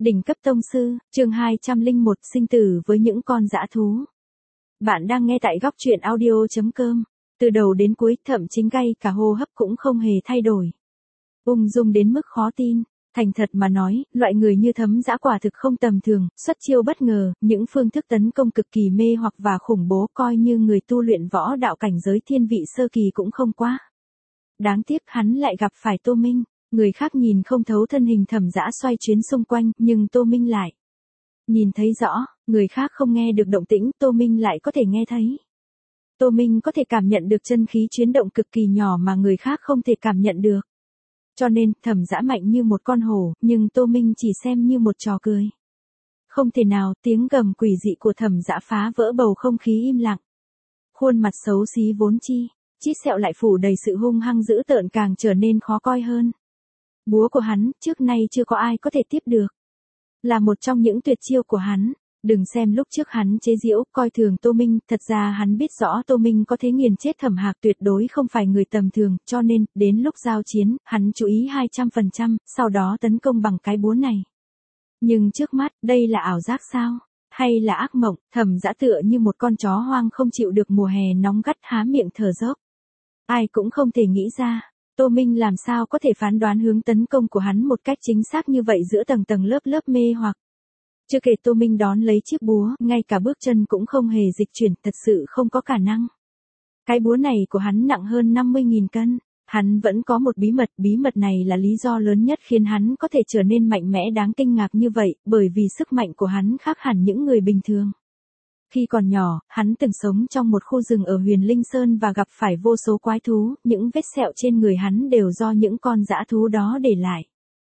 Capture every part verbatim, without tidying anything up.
Đỉnh cấp tông sư, chương hai trăm lẻ một sinh tử với những con dã thú. Bạn đang nghe tại góc truyện audio chấm com. Từ đầu đến cuối, thậm chí ngay cả hô hấp cũng không hề thay đổi. Ung dung đến mức khó tin. Thành thật mà nói, loại người như Thấm Dã quả thực không tầm thường, xuất chiêu bất ngờ, những phương thức tấn công cực kỳ mê hoặc và khủng bố, coi như người tu luyện võ đạo cảnh giới thiên vị sơ kỳ cũng không quá. Đáng tiếc hắn lại gặp phải Tô Minh. Người khác nhìn không thấu thân hình Thẩm Dã xoay chuyến xung quanh, nhưng Tô Minh lại nhìn thấy rõ. Người khác không nghe được động tĩnh, Tô Minh lại có thể nghe thấy. Tô Minh có thể cảm nhận được chân khí chuyển động cực kỳ nhỏ mà người khác không thể cảm nhận được. Cho nên, Thẩm Dã mạnh như một con hổ, nhưng Tô Minh chỉ xem như một trò cười. Không thể nào, tiếng gầm quỷ dị của Thẩm Dã phá vỡ bầu không khí im lặng. Khuôn mặt xấu xí vốn chi, chít sẹo lại phủ đầy sự hung hăng dữ tợn càng trở nên khó coi hơn. Búa của hắn, trước nay chưa có ai có thể tiếp được. Là một trong những tuyệt chiêu của hắn. Đừng xem lúc trước hắn chế giễu, coi thường Tô Minh, thật ra hắn biết rõ Tô Minh có thế nghiền chết Thẩm Hạc tuyệt đối không phải người tầm thường, cho nên, đến lúc giao chiến, hắn chú ý hai trăm phần trăm, sau đó tấn công bằng cái búa này. Nhưng trước mắt, đây là ảo giác sao? Hay là ác mộng? Thẩm Dã tựa như một con chó hoang không chịu được mùa hè nóng gắt há miệng thở dốc. Ai cũng không thể nghĩ ra. Tô Minh làm sao có thể phán đoán hướng tấn công của hắn một cách chính xác như vậy giữa tầng tầng lớp lớp mê hoặc. Chưa kể Tô Minh đón lấy chiếc búa, ngay cả bước chân cũng không hề dịch chuyển, thật sự không có khả năng. Cái búa này của hắn nặng hơn năm mươi nghìn cân. Hắn vẫn có một bí mật, bí mật này là lý do lớn nhất khiến hắn có thể trở nên mạnh mẽ đáng kinh ngạc như vậy, bởi vì sức mạnh của hắn khác hẳn những người bình thường. Khi còn nhỏ, hắn từng sống trong một khu rừng ở Huyền Linh Sơn và gặp phải vô số quái thú, những vết sẹo trên người hắn đều do những con dã thú đó để lại.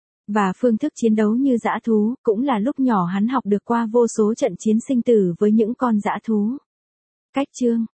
Và phương thức chiến đấu như dã thú, cũng là lúc nhỏ hắn học được qua vô số trận chiến sinh tử với những con dã thú. Cách chương,